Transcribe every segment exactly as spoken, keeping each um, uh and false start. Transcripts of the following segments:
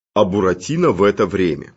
А Буратино в это время.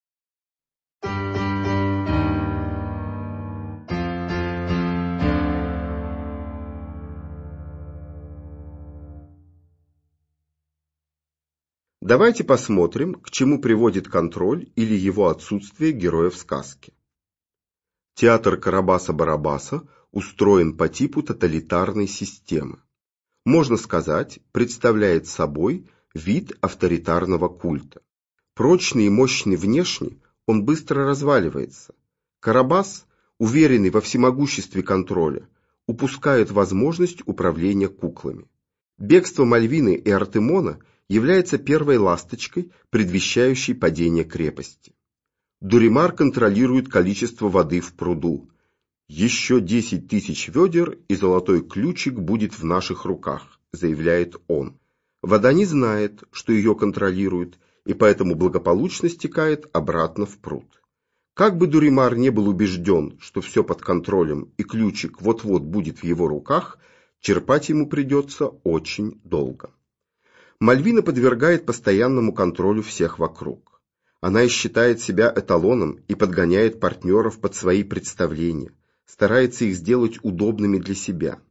Давайте посмотрим, к чему приводит контроль или его отсутствие героев сказки. Театр Карабаса-Барабаса устроен по типу тоталитарной системы. Можно сказать, представляет собой вид авторитарного культа. Прочный и мощный внешне, он быстро разваливается. Карабас, уверенный во всемогуществе контроля, упускает возможность управления куклами. Бегство Мальвины и Артемона является первой ласточкой, предвещающей падение крепости. Дуримар контролирует количество воды в пруду. «Еще десять тысяч ведер, и золотой ключик будет в наших руках», заявляет он. Вода не знает, что ее контролируют, и поэтому благополучно стекает обратно в пруд. Как бы Дуримар не был убежден, что все под контролем и ключик вот-вот будет в его руках, черпать ему придется очень долго. Мальвина подвергает постоянному контролю всех вокруг. Она и считает себя эталоном и подгоняет партнеров под свои представления, старается их сделать удобными для себя.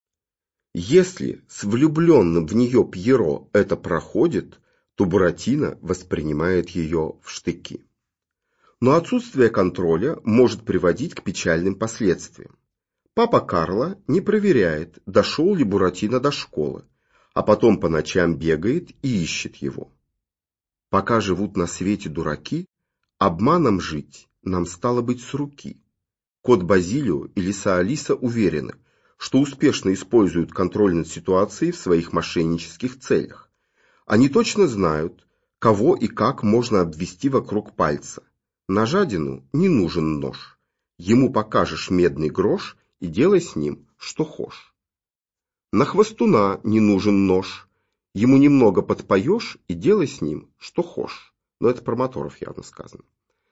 Если с влюбленным в нее Пьеро это проходит, то Буратино воспринимает ее в штыки. Но отсутствие контроля может приводить к печальным последствиям. Папа Карло не проверяет, дошел ли Буратино до школы, а потом по ночам бегает и ищет его. Пока живут на свете дураки, обманом жить нам стало быть с руки. Кот Базилио и лиса Алиса уверены, что успешно используют контроль над ситуацией в своих мошеннических целях. Они точно знают, кого и как можно обвести вокруг пальца. На жадину не нужен нож. Ему покажешь медный грош и делай с ним, что хошь. На хвостуна не нужен нож. Ему немного подпоешь и делай с ним, что хошь. Но это про моторов явно сказано.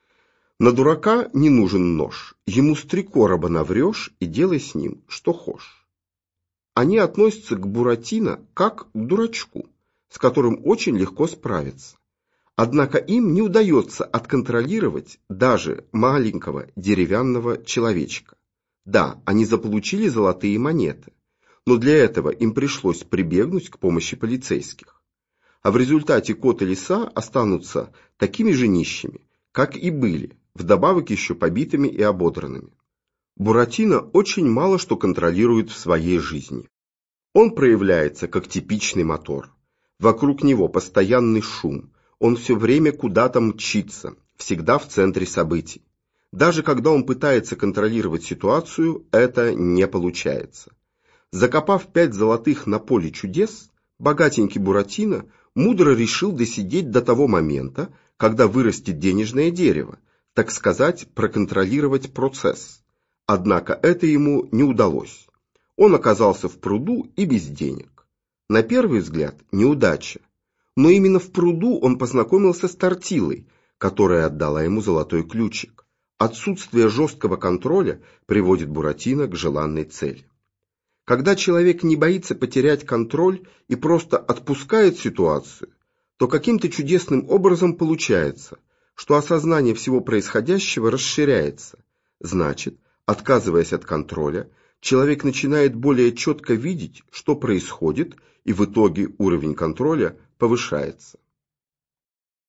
На дурака не нужен нож. Ему с три короба наврешь и делай с ним, что хошь. Они относятся к Буратино как к дурачку, с которым очень легко справиться. Однако им не удается отконтролировать даже маленького деревянного человечка. Да, они заполучили золотые монеты, но для этого им пришлось прибегнуть к помощи полицейских. А в результате кот и лиса останутся такими же нищими, как и были, вдобавок еще побитыми и ободранными. Буратино очень мало что контролирует в своей жизни. Он проявляется как типичный мотор. Вокруг него постоянный шум, он все время куда-то мчится, всегда в центре событий. Даже когда он пытается контролировать ситуацию, это не получается. Закопав пять золотых на поле чудес, богатенький Буратино мудро решил досидеть до того момента, когда вырастет денежное дерево, так сказать, проконтролировать процесс. Однако это ему не удалось. Он оказался в пруду и без денег. На первый взгляд неудача, но именно в пруду он познакомился с Тортилой, которая отдала ему золотой ключик. Отсутствие жесткого контроля приводит Буратино к желанной цели. Когда человек не боится потерять контроль и просто отпускает ситуацию, то каким-то чудесным образом получается, что осознание всего происходящего расширяется. Значит, отказываясь от контроля, человек начинает более четко видеть, что происходит, и в итоге уровень контроля повышается.